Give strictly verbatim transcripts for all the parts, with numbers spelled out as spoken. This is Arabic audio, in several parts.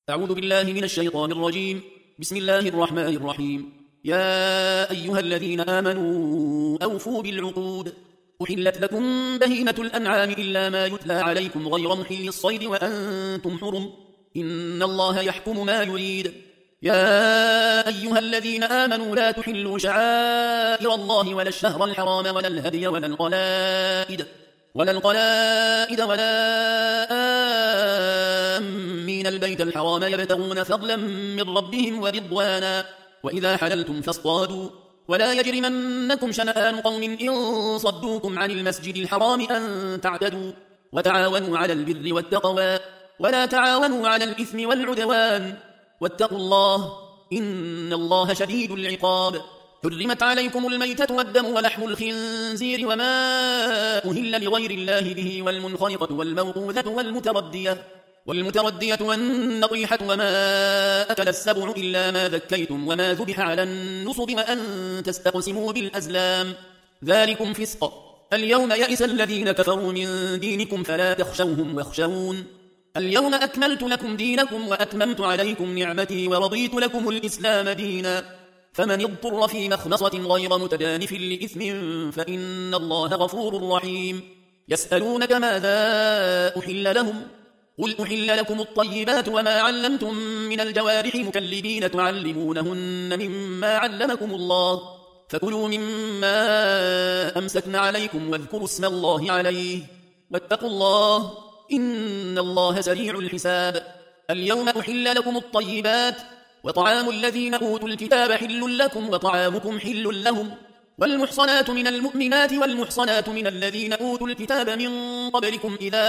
أعوذ بالله من الشيطان الرجيم. بسم الله الرحمن الرحيم. يا أيها الذين آمنوا أوفوا بالعقود. أحلت لكم بهيمة الأنعام إلا ما يتلى عليكم غير محل الصيد وأنتم حرم، إن الله يحكم ما يريد. يا أيها الذين آمنوا لا تحلوا شعائر الله ولا الشهر الحرام ولا الهدي ولا القلائد ولا القلائد ولا آمين البيت الحرام يبتغون فضلا من ربهم ورضوانا، وإذا حللتم فاصطادوا، ولا يجرمنكم شنآن قوم إن صدوكم عن المسجد الحرام أن تعتدوا، وتعاونوا على البر والتقوى ولا تعاونوا على الإثم والعدوان، واتقوا الله إن الله شديد العقاب. حرمت عليكم الميتة والدم ولحم الخنزير وما أهل لغير الله به والمنخنقة والموقوذة والمتردية والمتردية والنطيحة وما أكل السبع إلا ما ذكيتم وما ذبح على النصب وأن تستقسموا بالأزلام، ذلكم فسق. اليوم يئس الذين كفروا من دينكم فلا تخشوهم واخشون. اليوم أكملت لكم دينكم وأتممت عليكم نعمتي ورضيت لكم الإسلام دينا، فمن اضطر في مخمصة غير متجانف لإثم فإن الله غفور رحيم. يسألونك ماذا أحل لهم، قل أحل لكم الطيبات وما علمتم من الجوارح مكلبين تعلمونهن مما علمكم الله، فكلوا مما أمسكن عليكم واذكروا اسم الله عليه، واتقوا الله إن الله سريع الحساب. اليوم أحل لكم الطيبات، وطعام الذين أوتوا الكتاب حل لكم وطعامكم حل لهم، والمحصنات من المؤمنات والمحصنات من الذين أوتوا الكتاب من قبلكم إذا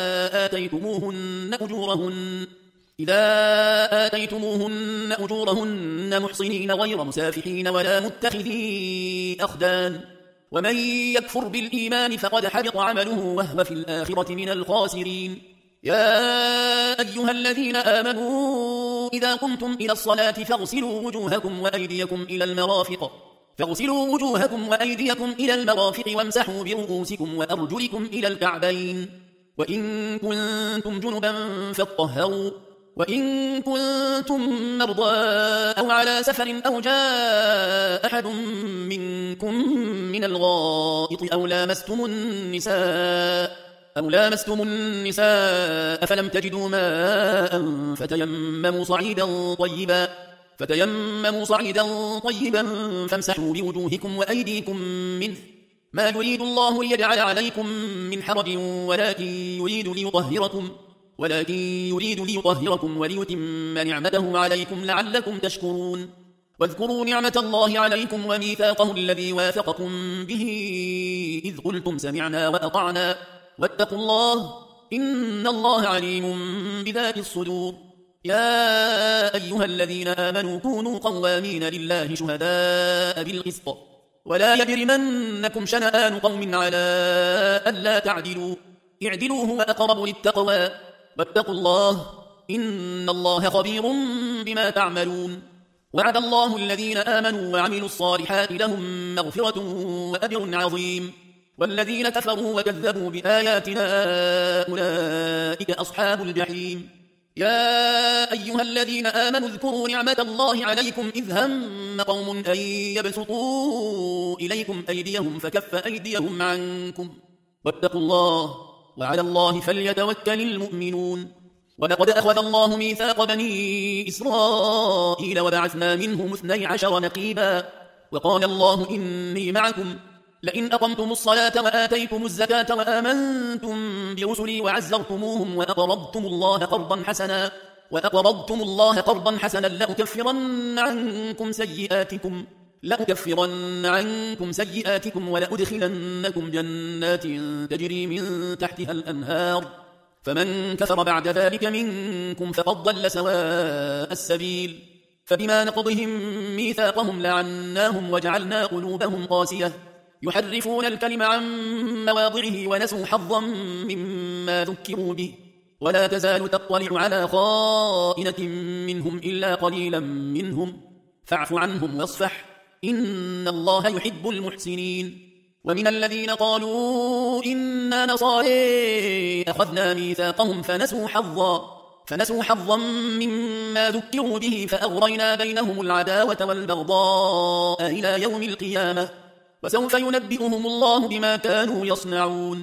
آتيتموهن أجورهن إذا آتيتموهن أجورهن محصنين غير مسافحين ولا متخذي أخدان، ومن يكفر بالإيمان فقد حبط عمله وهو في الآخرة من الخاسرين. يا أيها الذين آمنوا إذا قمتم إلى الصلاة فاغسلوا وجوهكم وأيديكم إلى المرافق فاغسلوا وجوهكم وأيديكم إلى المرافق وامسحوا برؤوسكم وأرجلكم إلى الكعبين، وإن كنتم جنبا فاطهروا، وإن كنتم مرضى أو على سفر أو جاء أحد منكم من الغائط أو لامستم النساء أو لامستم النساء فلم تجدوا ماء فتيمموا صعيدا طيبا فتيمموا صعيدا طيبا فامسحوا بوجوهكم وأيديكم منه، ما يريد الله ليجعل عليكم من حرج ولكن يريد ليطهركم ولكن يريد ليطهركم وليتم نعمته عليكم لعلكم تشكرون. واذكروا نعمة الله عليكم وميثاقه الذي واثقكم به إذ قلتم سمعنا وأطعنا، واتقوا الله إن الله عليم بذات الصدور. يا أيها الذين آمنوا كونوا قوامين لله شهداء بالقسط، ولا يجرمنكم شنآن قوم على ألا تعدلوا، اعدلوا هو أقرب للتقوى، واتقوا الله إن الله خبير بما تعملون. وعد الله الذين آمنوا وعملوا الصالحات لهم مغفرة وأجر عظيم، والذين كفروا وكذبوا بآياتنا أولئك أصحاب الجحيم. يا أيها الذين آمنوا اذكروا نعمة الله عليكم إذ هم قوم أن يبسطوا إليكم أيديهم فكف أيديهم عنكم، واتقوا الله وعلى الله فليتوكل المؤمنون. ولقد أخذ الله ميثاق بني إسرائيل وبعثنا منهم اثني عشر نقيبا، وقال الله إني معكم لئن أقمتم الصلاة وآتيتم الزكاة وآمنتم برسلي وعزرتموهم وأقرضتم الله قرضا حسنا وأقرضتم الله قرضا حسنا لأكفرن عنكم سيئاتكم لأكفرن عنكم سيئاتكم ولأدخلنكم جنات تجري من تحتها الأنهار، فمن كفر بعد ذلك منكم فقد ضل سواء السبيل. فبما نقضهم ميثاقهم لعناهم وجعلنا قلوبهم قاسية يحرفون الكلم عن مواضعه ونسوا حظا مما ذكروا به، ولا تزال تطلع على خائنة منهم إلا قليلا منهم، فاعف عنهم واصفح إن الله يحب المحسنين. ومن الذين قالوا إنا نصارى أخذنا ميثاقهم فنسوا حظا فنسوا حظا مما ذكروا به فأغرينا بينهم العداوة والبغضاء إلى يوم القيامة وسوف ينبئهم الله بما كانوا يصنعون.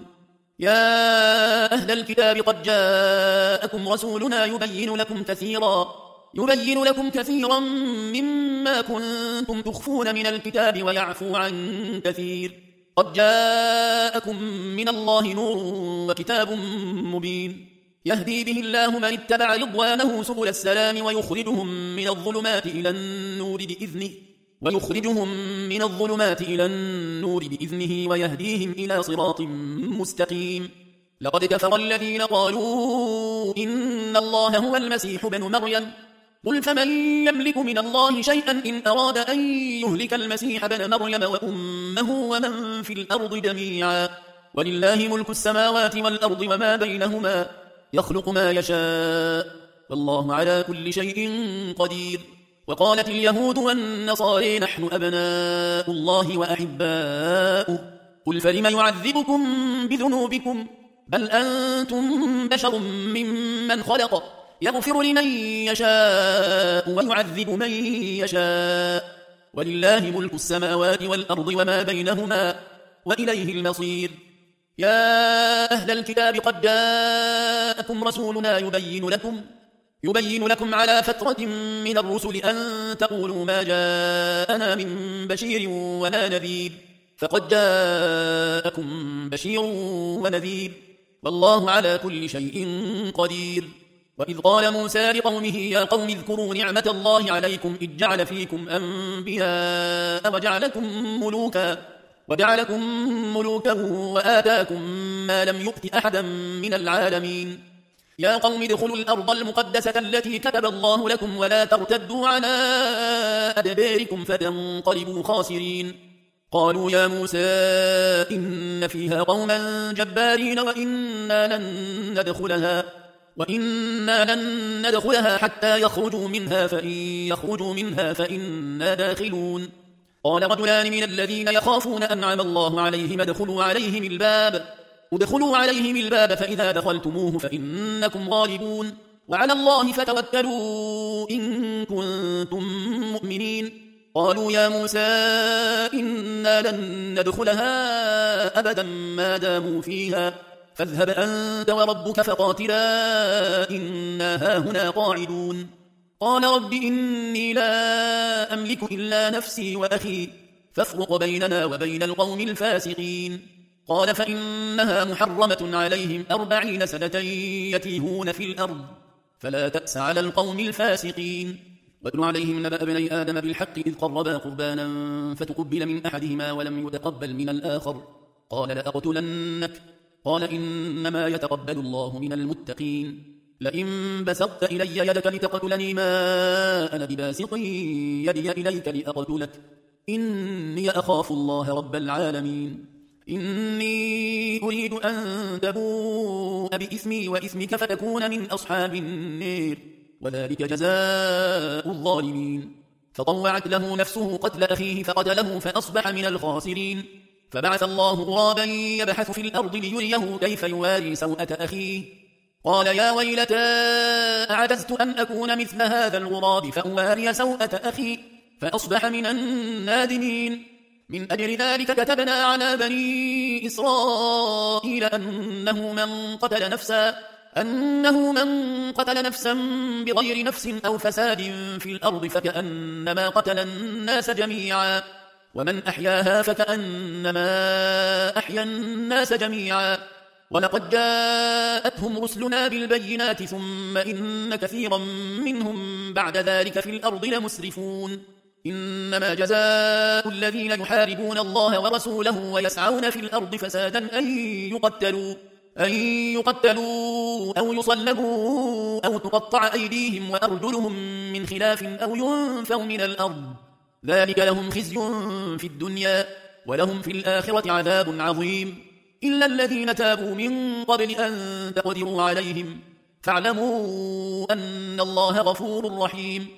يا أهل الكتاب قد جاءكم رسولنا يبين لكم كثيرا يبين لكم كثيرا مما كنتم تخفون من الكتاب ويعفو عن كثير. قد جاءكم من الله نور وكتاب مبين يهدي به الله من اتبع رضوانه سبل السلام ويخرجهم من الظلمات إلى النور بإذنه ويخرجهم من الظلمات إلى النور بإذنه ويهديهم إلى صراط مستقيم. لقد كفر الذين قالوا إن الله هو المسيح بن مريم قل فمن يملك من الله شيئا إن أراد أن يهلك المسيح بن مريم وأمه ومن في الأرض جميعا ولله ملك السماوات والأرض وما بينهما يخلق ما يشاء والله على كل شيء قدير. وقالت اليهود والنصارى نحن أبناء الله وأحباؤه قل فلم يعذبكم بذنوبكم بل أنتم بشر ممن خلق يغفر لمن يشاء ويعذب من يشاء ولله ملك السماوات والأرض وما بينهما وإليه المصير. يا أهل الكتاب قد جاءكم رسولنا يبين لكم يبين لكم على فترة من الرسل أن تقولوا ما جاءنا من بشير ولا نذير فقد جاءكم بشير ونذير والله على كل شيء قدير. وإذ قال موسى لقومه يا قوم اذكروا نعمة الله عليكم إذ جعل فيكم أنبياء وجعلكم ملوكا وجعلكم ملوكا وآتاكم ما لم يؤت أحدا من العالمين. يا قوم ادخلوا الأرض المقدسة التي كتب الله لكم ولا ترتدوا على أدباركم فتنقلبوا خاسرين. قالوا يا موسى إن فيها قوما جبارين وإنا لن ندخلها وإنا لن ندخلها حتى يخرجوا منها فإن يخرجوا منها فإنا داخلون. قال رجلان من الذين يخافون أنعم الله عليهم ادخلوا عليهم الباب ادخلوا عليهم الباب فإذا دخلتموه فإنكم غالبون وعلى الله فتوكلوا إن كنتم مؤمنين. قالوا يا موسى إنا لن ندخلها أبدا ما داموا فيها فاذهب أنت وربك فقاتلا إنا هاهنا قاعدون. قال رب إني لا أملك إلا نفسي وأخي فافرق بيننا وبين القوم الفاسقين. قال فإنها محرمة عليهم أربعين سنة يتيهون في الأرض فلا تأس على القوم الفاسقين. واتل عليهم نبأ بني آدم بالحق إذ قربا قربانا فتقبل من أحدهما ولم يتقبل من الآخر قال لأقتلنك قال إنما يتقبل الله من المتقين. لئن بسطت إلي يدك لتقتلني ما أنا بباسط يدي إليك لأقتلك إني أخاف الله رب العالمين. إني أريد أن تبوء بإثمي وإثمك فتكون من أصحاب النار وذلك جزاء الظالمين. فطوعت له نفسه قتل أخيه فقتله فأصبح من الخاسرين. فبعث الله غرابا يبحث في الأرض ليريه كيف يواري سوءة أخيه قال يا ويلتى أعجزت أن أكون مثل هذا الغراب فأواري سوءة أخي فأصبح من النادمين. من أجل ذلك كتبنا على بني إسرائيل أنه من قتل نفسا أنه من قتل نفسا بغير نفس أو فساد في الأرض فكأنما قتل الناس جميعا ومن أحياها فكأنما أحيا الناس جميعا. ولقد جاءتهم رسلنا بالبينات ثم إن كثيرا منهم بعد ذلك في الأرض لمسرفون. إنما جزاء الذين يحاربون الله ورسوله ويسعون في الأرض فسادا أن يقتلوا أن يقتلوا أو يصلبوا أو تقطع أيديهم وأرجلهم من خلاف أو ينفوا من الأرض ذلك لهم خزي في الدنيا ولهم في الآخرة عذاب عظيم. إلا الذين تابوا من قبل أن تقدروا عليهم فاعلموا أن الله غفور رحيم.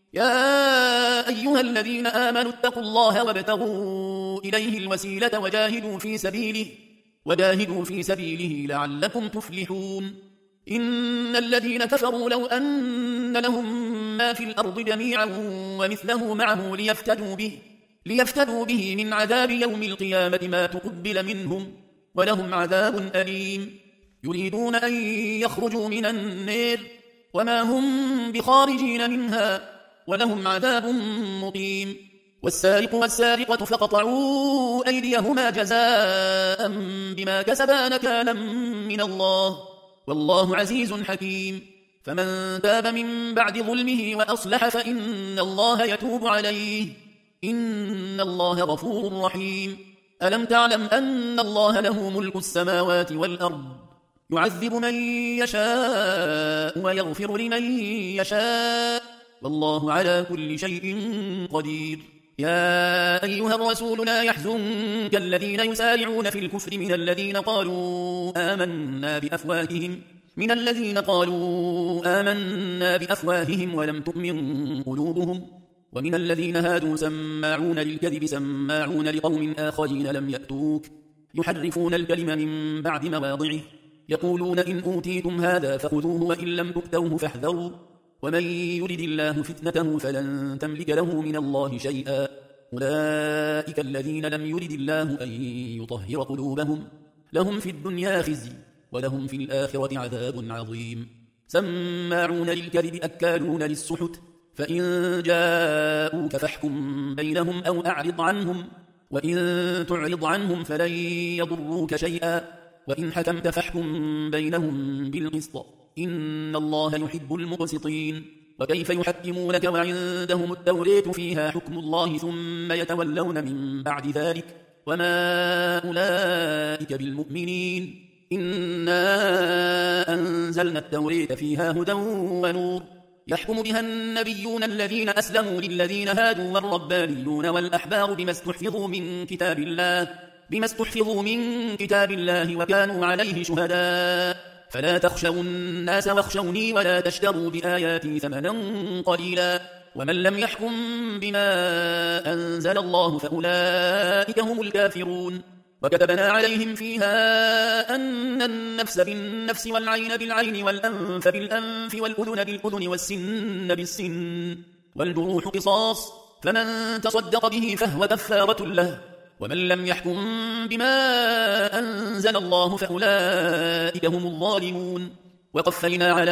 يا أيها الذين آمنوا اتقوا الله وابتغوا إليه الوسيلة وجاهدوا في سبيله وجاهدوا في سبيله لعلكم تفلحون. إن الذين كفروا لو أن لهم ما في الأرض جميعا ومثله معه ليفتدوا به, ليفتدوا به من عذاب يوم القيامة ما تقبل منهم ولهم عذاب أليم. يريدون أن يخرجوا من النار وما هم بخارجين منها ولهم عذاب مقيم. والسارق والسارقة فقطعوا أيديهما جزاء بما كسبا نكالا من الله والله عزيز حكيم. فمن تاب من بعد ظلمه وأصلح فإن الله يتوب عليه إن الله غفور رحيم. ألم تعلم أن الله له ملك السماوات والأرض يعذب من يشاء ويغفر لمن يشاء والله على كل شيء قدير. يا أيها الرسول لا يحزنك الذين يسارعون في الكفر من الذين قالوا آمنا بأفواههم من الذين قالوا آمنا بأفواههم ولم تؤمن قلوبهم ومن الذين هادوا سماعون للكذب سماعون لقوم آخرين لم يأتوك يحرفون الكلم من بعد مواضعه يقولون إن أوتيتم هذا فخذوه وإن لم تؤتوه فاحذروا ومن يرد الله فتنته فلن تملك له من الله شيئا أولئك الذين لم يرد الله أن يطهر قلوبهم لهم في الدنيا خزي ولهم في الآخرة عذاب عظيم. سماعون للكذب أكالون للسحت فإن جاءوك فاحكم بينهم أو أعرض عنهم وإن تعرض عنهم فلن يضروك شيئا وإن حكمت فاحكم بينهم بالقسط إن الله يحب المقسطين. وكيف يحكمونك وعندهم التوراة فيها حكم الله ثم يتولون من بعد ذلك وما أولئك بالمؤمنين. إنا أنزلنا التوراة فيها هدى ونور يحكم بها النبيون الذين أسلموا للذين هادوا والربانيون والأحبار بما استحفظوا من كتاب الله بما استحفظوا من كتاب الله وكانوا عليه شهداء فلا تخشوا الناس واخشوني ولا تشتروا بآياتي ثمنا قليلا ومن لم يحكم بما أنزل الله فأولئك هم الكافرون. وكتبنا عليهم فيها أن النفس بالنفس والعين بالعين والأنف بالأنف والأذن بالأذن والسن بالسن والجروح قصاص فمن تصدق به فهو كفارة له ومن لم يحكم بما أنزل الله فأولئك هم الظالمون. وقفينا على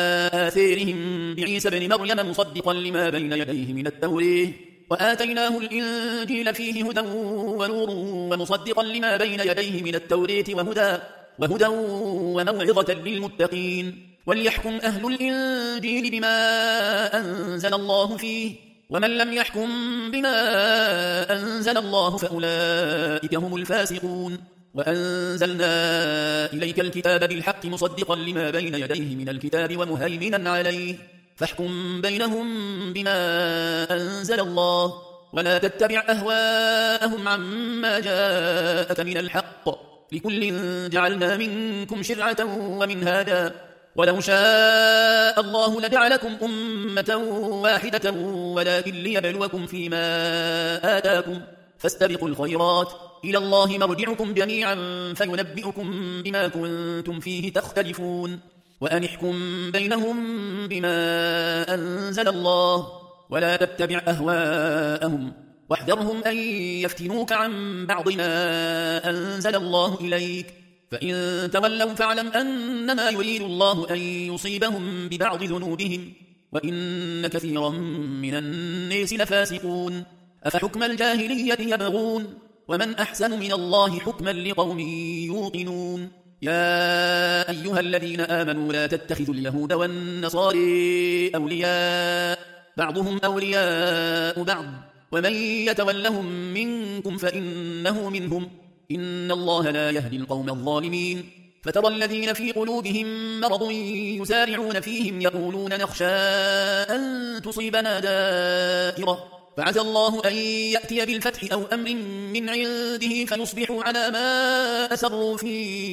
آثارهم بعيسى بن مريم مصدقا لما بين يديه من التوراة وآتيناه الإنجيل فيه هدى ونور ومصدقا لما بين يديه من التوراة وهدى, وهدى وموعظة للمتقين. وليحكم أهل الإنجيل بما أنزل الله فيه ومن لم يحكم بما أنزل الله فأولئك هم الفاسقون. وأنزلنا إليك الكتاب بالحق مصدقا لما بين يديه من الكتاب ومهيمنا عليه فاحكم بينهم بما أنزل الله ولا تتبع أهواءهم عما جاءك من الحق لكل جعلنا منكم شرعة ومنهاجا ولو شاء الله لجعلكم أمة واحدة ولكن ليبلوكم فيما آتاكم فاستبقوا الخيرات إلى الله مرجعكم جميعا فينبئكم بما كنتم فيه تختلفون. وأن احكم بينهم بما أنزل الله ولا تتبع أهواءهم واحذرهم أن يفتنوك عن بعض ما أنزل الله إليك فإن تولوا فاعلم أنما يريد الله أن يصيبهم ببعض ذنوبهم وإن كثيرا من الناس لفاسقون. أفحكم الجاهلية يبغون ومن أحسن من الله حكما لقوم يوقنون. يا أيها الذين آمنوا لا تتخذوا اليهود والنصارى أولياء بعضهم أولياء بعض ومن يتولهم منكم فإنه منهم إن الله لا يهدي القوم الظالمين. فترى الذين في قلوبهم مرض يسارعون فيهم يقولون نخشى أن تصيبنا دائرة فعسى الله أن يأتي بالفتح أو أمر من عنده فيصبحوا على ما أسروا في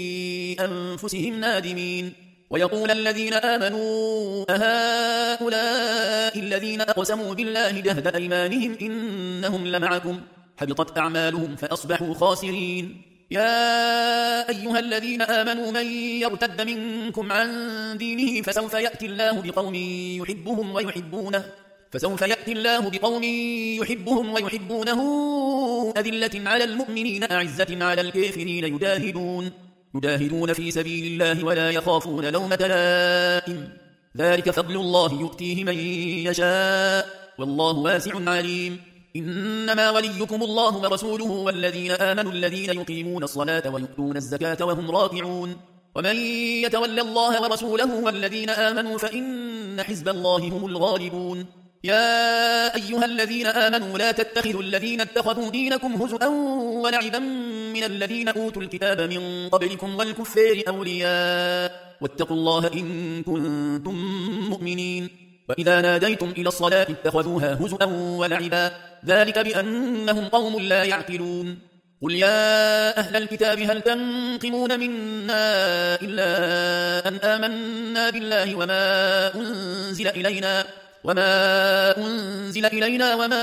أنفسهم نادمين. ويقول الذين آمنوا أهؤلاء الذين أقسموا بالله جهد أيمانهم إنهم لمعكم حبطت أعمالهم فأصبحوا خاسرين. يا أيها الذين آمنوا من يرتد منكم عن دينه فسوف يأتي الله بقوم يحبهم ويحبونه فسوف يأتي الله بقوم يحبهم ويحبونه أذلة على المؤمنين أعزة على الكافرين يجاهدون يجاهدون في سبيل الله ولا يخافون لومة لائم ذلك فضل الله يؤتيه من يشاء والله واسع عليم إنما وليكم الله ورسوله والذين آمنوا الذين يقيمون الصلاة ويؤتون الزكاة وهم راكعون ومن يتول الله ورسوله والذين آمنوا فإن حزب الله هم الغالبون يا أيها الذين آمنوا لا تتخذوا الذين اتخذوا دينكم هزؤا ولعبا من الذين أوتوا الكتاب من قبلكم والكفار أولياء واتقوا الله إن كنتم مؤمنين وإذا ناديتم إلى الصلاة اتخذوها هزؤا ولعبا ذلك بأنهم قوم لا يعقلون قل يا أهل الكتاب هل تنقمون منا إلا أن آمنا بالله وما أنزل إلينا وما أنزل إلينا وما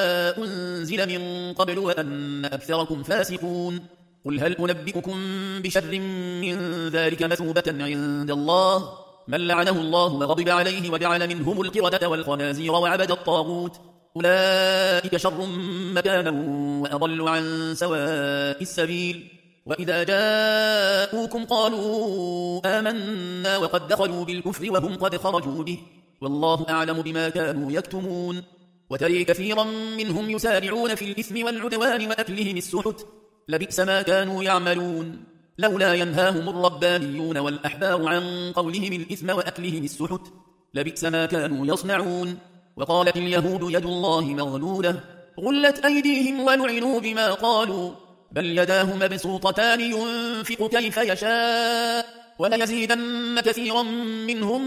أنزل من قبل وأن أكثركم فاسقون قل هل أنبئكم بشر من ذلك مثوبة عند الله من لعنه الله وغضب عليه وجعل منهم القردة والخنازير وعبد الطاغوت أولئك شر مكانا وأضل عن سواء السبيل وإذا جاءوكم قالوا آمنا وقد دخلوا بالكفر وهم قد خرجوا به والله أعلم بما كانوا يكتمون وتري كثيرا منهم يسارعون في الإثم والعدوان وأكلهم السحت لبئس ما كانوا يعملون لولا ينهاهم الربانيون والأحبار عن قولهم الإثم وأكلهم السحت لبئس ما كانوا يصنعون وقالت اليهود يد الله مغلولة غلت أيديهم ولعنوا بما قالوا بل يداه مبسوطتان ينفق كيف يشاء وليزيدن كثيرا منهم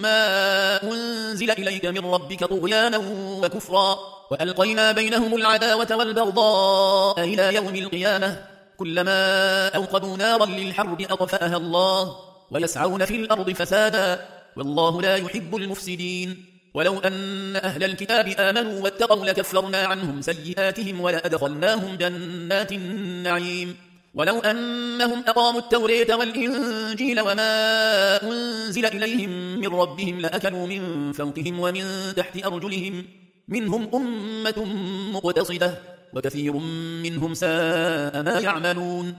ما أنزل إليك من ربك طغيانا وكفرا وألقينا بينهم العداوة والبغضاء إلى يوم القيامة كلما أوقدوا نارا للحرب أطفأها الله ويسعون في الأرض فسادا والله لا يحب المفسدين ولو أن أهل الكتاب آمنوا واتقوا لكفرنا عنهم سيئاتهم ولأدخلناهم جنات النعيم ولو أنهم أقاموا التوراة والإنجيل وما أنزل إليهم من ربهم لأكلوا من فوقهم ومن تحت أرجلهم منهم أمة مقتصدة وكثير منهم ساء ما يعملون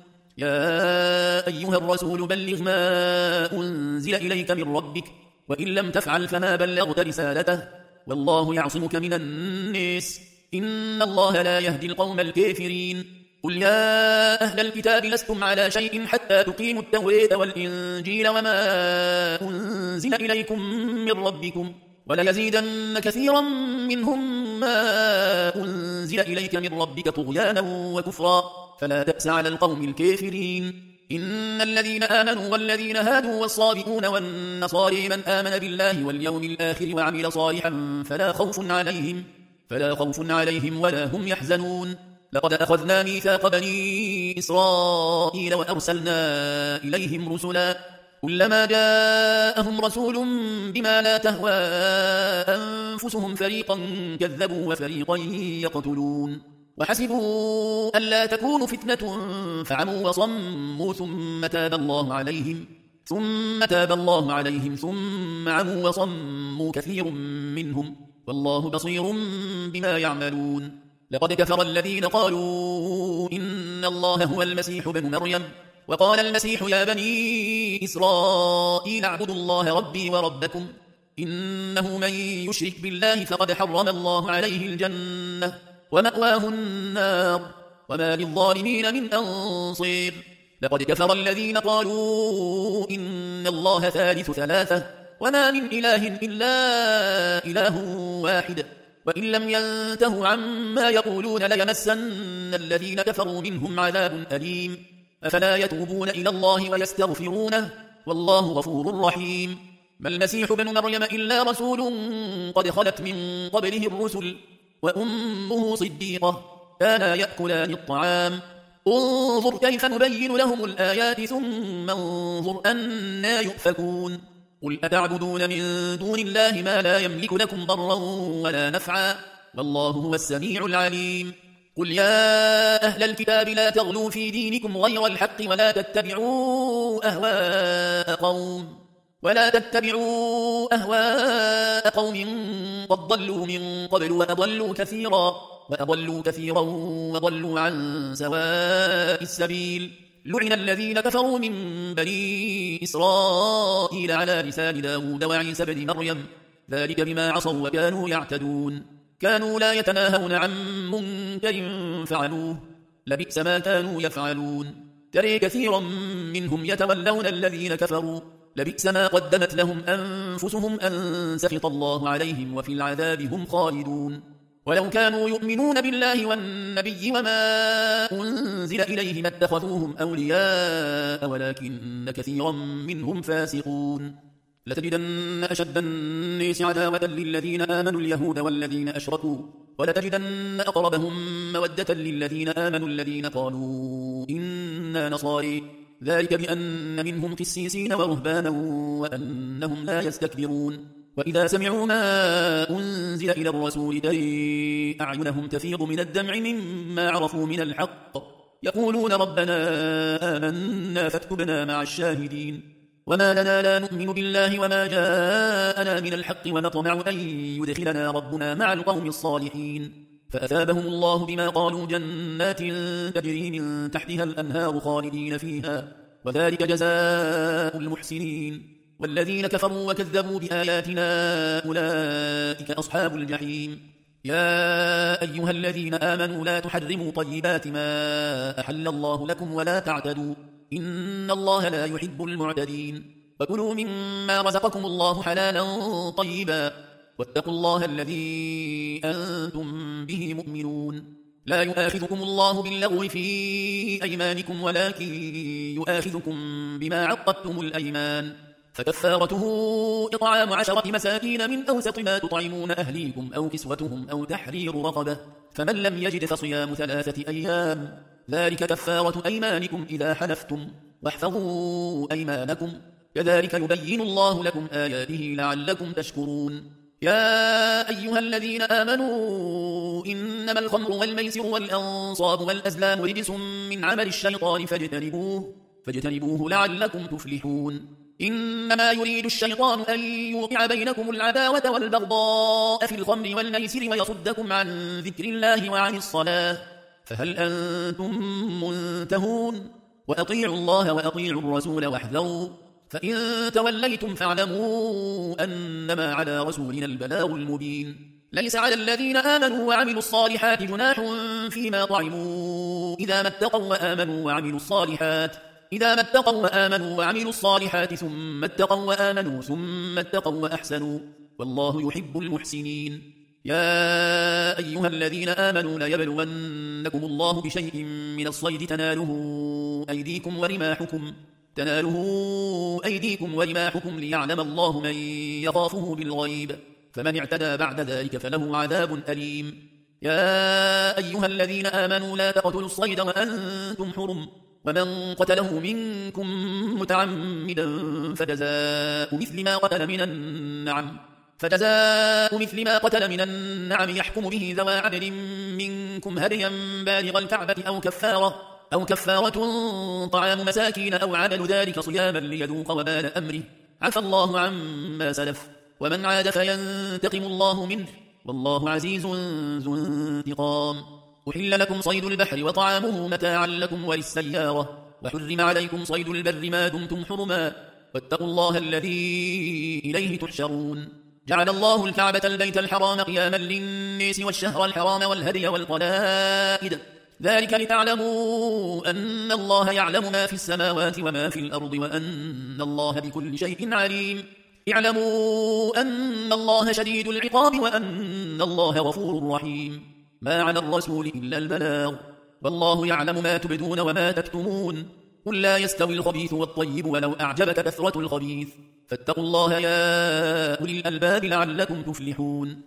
يا أيها الرسول بلغ ما أنزل إليك من ربك وإن لم تفعل فما بلغت رسالته والله يعصمك من الناس إن الله لا يهدي القوم الكافرين قل يا أهل الكتاب لستم على شيء حتى تقيموا التوراة والإنجيل وما أنزل إليكم من ربكم وليزيدن كثيرا منهم ما أنزل إليك من ربك طغيانا وكفرا فلا تأس على القوم الكافرين إن الذين آمنوا والذين هادوا والصابئون والنصارى من آمن بالله واليوم الآخر وعمل صالحا فلا خوف عليهم فلا خوف عليهم ولا هم يحزنون لقد أخذنا ميثاق بني إسرائيل وأرسلنا إليهم رسلا كلما جاءهم رسول بما لا تهوى أنفسهم فريقا كذبوا وفريقا يقتلون وحسبوا ألا تكون فتنة فعموا وصموا ثم تاب الله عليهم ثم تاب الله عليهم ثم عموا وصموا كثير منهم والله بصير بما يعملون لقد كفر الذين قالوا إن الله هو المسيح بن مريم وقال المسيح يا بني إسرائيل اعبدوا الله ربي وربكم إنه من يشرك بالله فقد حرم الله عليه الجنة ومأواه النار وما للظالمين من أنصير لقد كفر الذين قالوا إن الله ثالث ثلاثة وما من إله إلا إله واحد وإن لم ينتهوا عما يقولون ليمسن الذين كفروا منهم عذاب أليم أفلا يتوبون إلى الله ويستغفرونه والله غفور رحيم ما المسيح بن مريم إلا رسول قد خلت من قبله الرسل وأمه صديقة كانا يأكلان الطعام انظر كيف نبين لهم الآيات ثم انظر أنا يؤفكون قل أتعبدون من دون الله ما لا يملك لكم ضرا ولا نفعا والله هو السميع العليم قل يا أهل الكتاب لا تغلوا في دينكم غير الحق ولا تتبعوا أهواء قوم ولا تتبعوا أهواء قوم قد ضلوا من قبل وأضلوا كثيرا وأضلوا كثيرا وضلوا عن سواء السبيل. لعن الذين كفروا من بني إسرائيل على لسان داود وعيسى بن مريم ذلك بما عصوا وكانوا يعتدون كانوا لا يتناهون عن منكر فعلوه لبئس ما كانوا يفعلون. ترى كثيرا منهم يتولون الذين كفروا لبئس ما قدمت لهم أنفسهم أن سخط الله عليهم وفي العذاب هم خالدون. ولو كانوا يؤمنون بالله والنبي وما أنزل إليه ما اتخذوهم أولياء ولكن كثيرا منهم فاسقون. لتجدن أشد الناس عداوة للذين آمنوا اليهود والذين أشركوا ولتجدن أقربهم مودة للذين آمنوا الذين قالوا إنا نصاري ذلك بأن منهم قسيسين ورهبانا وأنهم لا يستكبرون. وإذا سمعوا ما أنزل إلى الرسول ترى أعينهم تفيض من الدمع مما عرفوا من الحق يقولون ربنا آمنا فاكتبنا مع الشاهدين. وما لنا لا نؤمن بالله وما جاءنا من الحق ونطمع أن يدخلنا ربنا مع القوم الصالحين. فأثابهم الله بما قالوا جنات تجري من تحتها الأنهار خالدين فيها وذلك جزاء المحسنين. والذين كفروا وكذبوا بآياتنا أولئك أصحاب الجحيم. يا أيها الذين آمنوا لا تحرموا طيبات ما أحل الله لكم ولا تعتدوا إن الله لا يحب المعتدين. فكلوا مما رزقكم الله حلالا طيبا واتقوا الله الذي أنتم به مؤمنون. لا يؤاخذكم الله باللغو في أيمانكم ولكن يؤاخذكم بما عقدتم الأيمان فكفارته إطعام عشرة مساكين من أوسط ما تطعمون أهليكم أو كسوتهم أو تحرير رقبة فمن لم يجد فصيام ثلاثة أيام ذلك كفارة أيمانكم إذا حلفتم واحفظوا أيمانكم كذلك يبين الله لكم آياته لعلكم تشكرون. يا أيها الذين آمنوا إنما الخمر والميسر والأنصاب والأزلام رجس من عمل الشيطان فاجتنبوه, فاجتنبوه لعلكم تفلحون. إنما يريد الشيطان أن يوقع بينكم العداوة والبغضاء في الخمر والميسر ويصدكم عن ذكر الله وعن الصلاة فهل أنتم منتهون؟ وأطيعوا الله وأطيعوا الرسول واحذروا فإن توليتم فاعلموا أنما على رسولنا البلاغ المبين. ليس على الذين آمنوا وعملوا الصالحات جناح فيما طعموا إذا ما اتقوا وآمنوا وعملوا الصالحات إذا ما اتقوا وآمنوا وعملوا الصالحات ثم اتقوا وآمنوا ثم اتقوا وأحسنوا والله يحب المحسنين. يا أيها الذين آمنوا ليبلونكم الله بشيء من الصيد تناله أيديكم ورماحكم تناله أيديكم ورماحكم ليعلم الله من يخافه بالغيب فمن اعتدى بعد ذلك فله عذاب أليم. يا أيها الذين آمنوا لا تقتلوا الصيد وأنتم حرم ومن قتله منكم متعمدا فجزاء مثل ما قتل من النعم فجزاء مثل ما قتل من النعم يحكم به ذوى عدل منكم هديا بالغ الكعبة أو كفارة أو كفارة طعام مساكين أو عدل ذلك صياما ليذوق وبال أمره عفى الله عما سلف ومن عاد فينتقم الله منه والله عزيز ذو انتقام. أحل لكم صيد البحر وطعامه متاعا لكم وللسيارة وحرم عليكم صيد البر ما دمتم حرما واتقوا الله الذي إليه تحشرون. جعل الله الكعبة البيت الحرام قياما للناس والشهر الحرام والهدي والقلائد ذلك لتعلموا أن الله يعلم ما في السماوات وما في الأرض وأن الله بكل شيء عليم. اعلموا أن الله شديد العقاب وأن الله غفور رحيم. ما على الرسول إلا البلاغ والله يعلم ما تبدون وما تكتمون. قل لا يستوي الخبيث والطيب ولو أعجبك كثرة الخبيث فاتقوا الله يا أولي الألباب لعلكم تفلحون.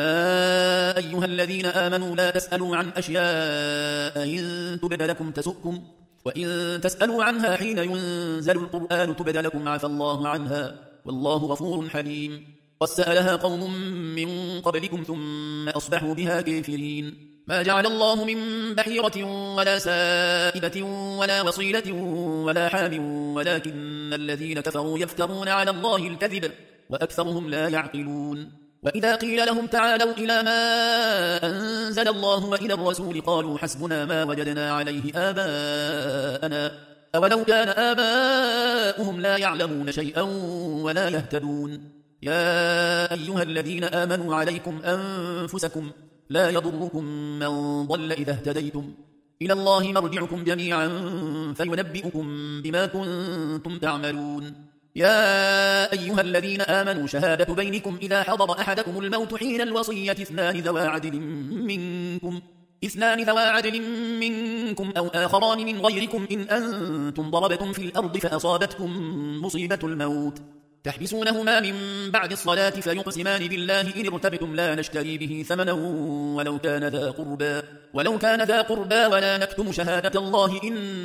يا أيها الذين آمنوا لا تسألوا عن أشياء إن تبد لكم تسؤكم وإن تسألوا عنها حين ينزل القرآن تبد لكم عفى الله عنها والله غفور حليم. قد سألها قوم من قبلكم ثم أصبحوا بها كافرين. ما جعل الله من بحيرة ولا سائبة ولا وصيلة ولا حام ولكن الذين كفروا يفترون على الله الكذب وأكثرهم لا يعقلون وإذا قيل لهم تعالوا إلى ما أنزل الله وإلى الرسول قالوا حسبنا ما وجدنا عليه آباءنا أولو كان آباؤهم لا يعلمون شيئا ولا يهتدون يا أيها الذين آمنوا عليكم أنفسكم لا يضركم من ضل إذا اهتديتم إلى الله مرجعكم جميعا فينبئكم بما كنتم تعملون يا أيها الذين آمنوا شهادة بينكم إذا حضر أحدكم الموت حين الوصية اثنان ذوى عدل منكم اثنان ذوى عدل منكم أو آخران من غيركم إن أنتم ضربتم في الأرض فأصابتكم مصيبة الموت تحبسونهما من بعد الصلاة فيقسمان بالله إن ارتبتم لا نشتري به ثمنا ولو كان ذا قربى ولو كان ذا قربى ولا نكتم شهادة الله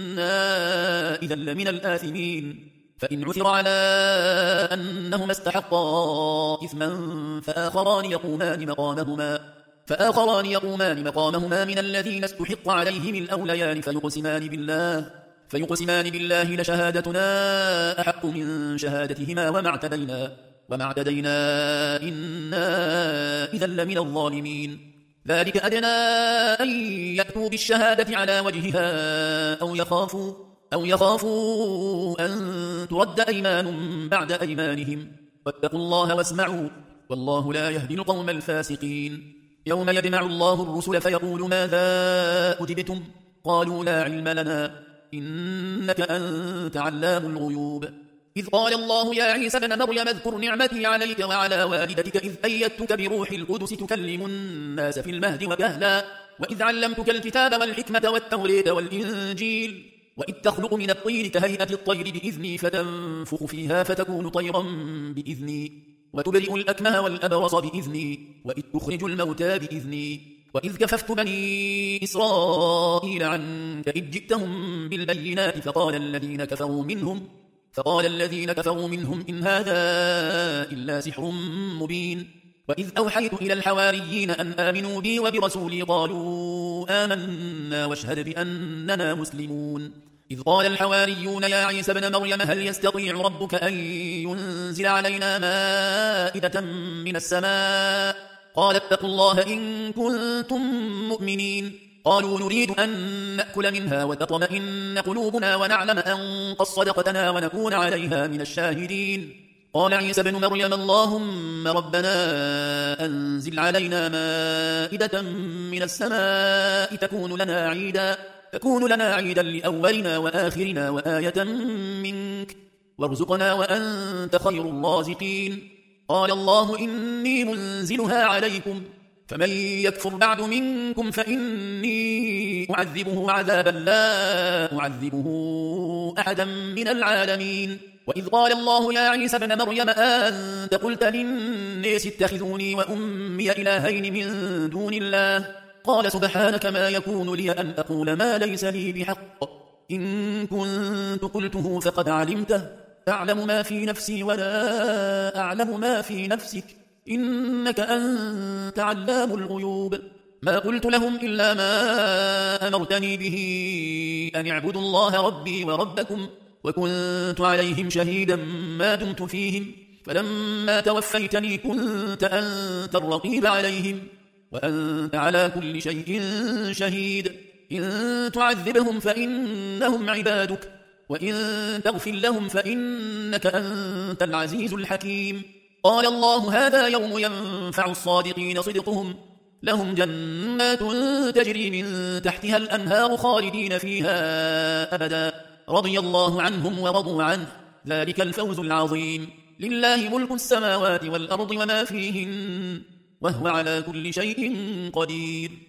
إنا إذا لمن الآثمين فإن عثر على أنهما استحقا إثما فآخران يقومان مقامهما فآخران يقومان مقامهما من الذين استحق عليهم الأوليان فيقسمان بالله فيقسمان بالله لشهادتنا أحق من شهادتهما وما اعتدينا وما اعتدينا إنا إذا لمن الظالمين ذلك أدنى أن يأتوا بالشهادة على وجهها أو يخافوا أو يخافوا أن ترد أيمان بعد أيمانهم واتقوا الله واسمعوا والله لا يهدي القوم الفاسقين يوم يجمع الله الرسل فيقول ماذا أجبتم قالوا لا علم لنا إنك أنت علام الغيوب إذ قال الله يا عيسى ابن مريم اذكر نعمتي عليك وعلى والدتك إذ أيدتك بروح القدس تكلم الناس في المهد وكهلا وإذ علمتك الكتاب والحكمة والتوراة والإنجيل وإذ تخلق من الطين كهيئة الطير بإذني فتنفخ فيها فتكون طيرا بإذني وتبرئ الأكمه والأبرص بإذني وإذ تخرج الموتى بإذني وإذ كففت بني إسرائيل عنك إذ جئتهم بالبينات فقال الذين كفروا منهم فقال الذين كفروا منهم إن هذا إلا سحر مبين وإذ أوحيت إلى الحواريين أن آمنوا بي وبرسولي قالوا آمنا واشهد بأننا مسلمون إذ قال الحواريون يا عيسى ابن مريم هل يستطيع ربك أن ينزل علينا مائدة من السماء قال اتقوا الله إن كنتم مؤمنين قالوا نريد أن نأكل منها وتطمئن قلوبنا ونعلم أن قد صدقتنا ونكون عليها من الشاهدين قال عيسى بن مريم اللهم ربنا أنزل علينا مائدة من السماء تكون لنا عيدا تكون لنا عيدا لأولنا وآخرنا وآية منك وارزقنا وأنت خير الرازقين قال الله إني منزلها عليكم فمن يكفر بعد منكم فإني أعذبه عذابا لا أعذبه أحدا من العالمين وإذ قال الله يا عيسى ابن مريم أنت قلت للناس اتخذوني وأمي إلهين من دون الله قال سبحانك ما يكون لي أن أقول ما ليس لي بحق إن كنت قلته فقد علمته تعلم ما في نفسي ولا أعلم ما في نفسك إنك أنت علام الغيوب ما قلت لهم إلا ما أمرتني به أن اعبدوا الله ربي وربكم وكنت عليهم شهيدا ما دمت فيهم فلما توفيتني كنت أنت الرقيب عليهم وأنت على كل شيء شهيد إن تعذبهم فإنهم عبادك وإن تغفر لهم فإنك أنت العزيز الحكيم قال الله هذا يوم ينفع الصادقين صدقهم لهم جنات تجري من تحتها الأنهار خالدين فيها أبدا رضي الله عنهم ورضوا عنه ذلك الفوز العظيم لله ملك السماوات والأرض وما فيهن وهو على كل شيء قدير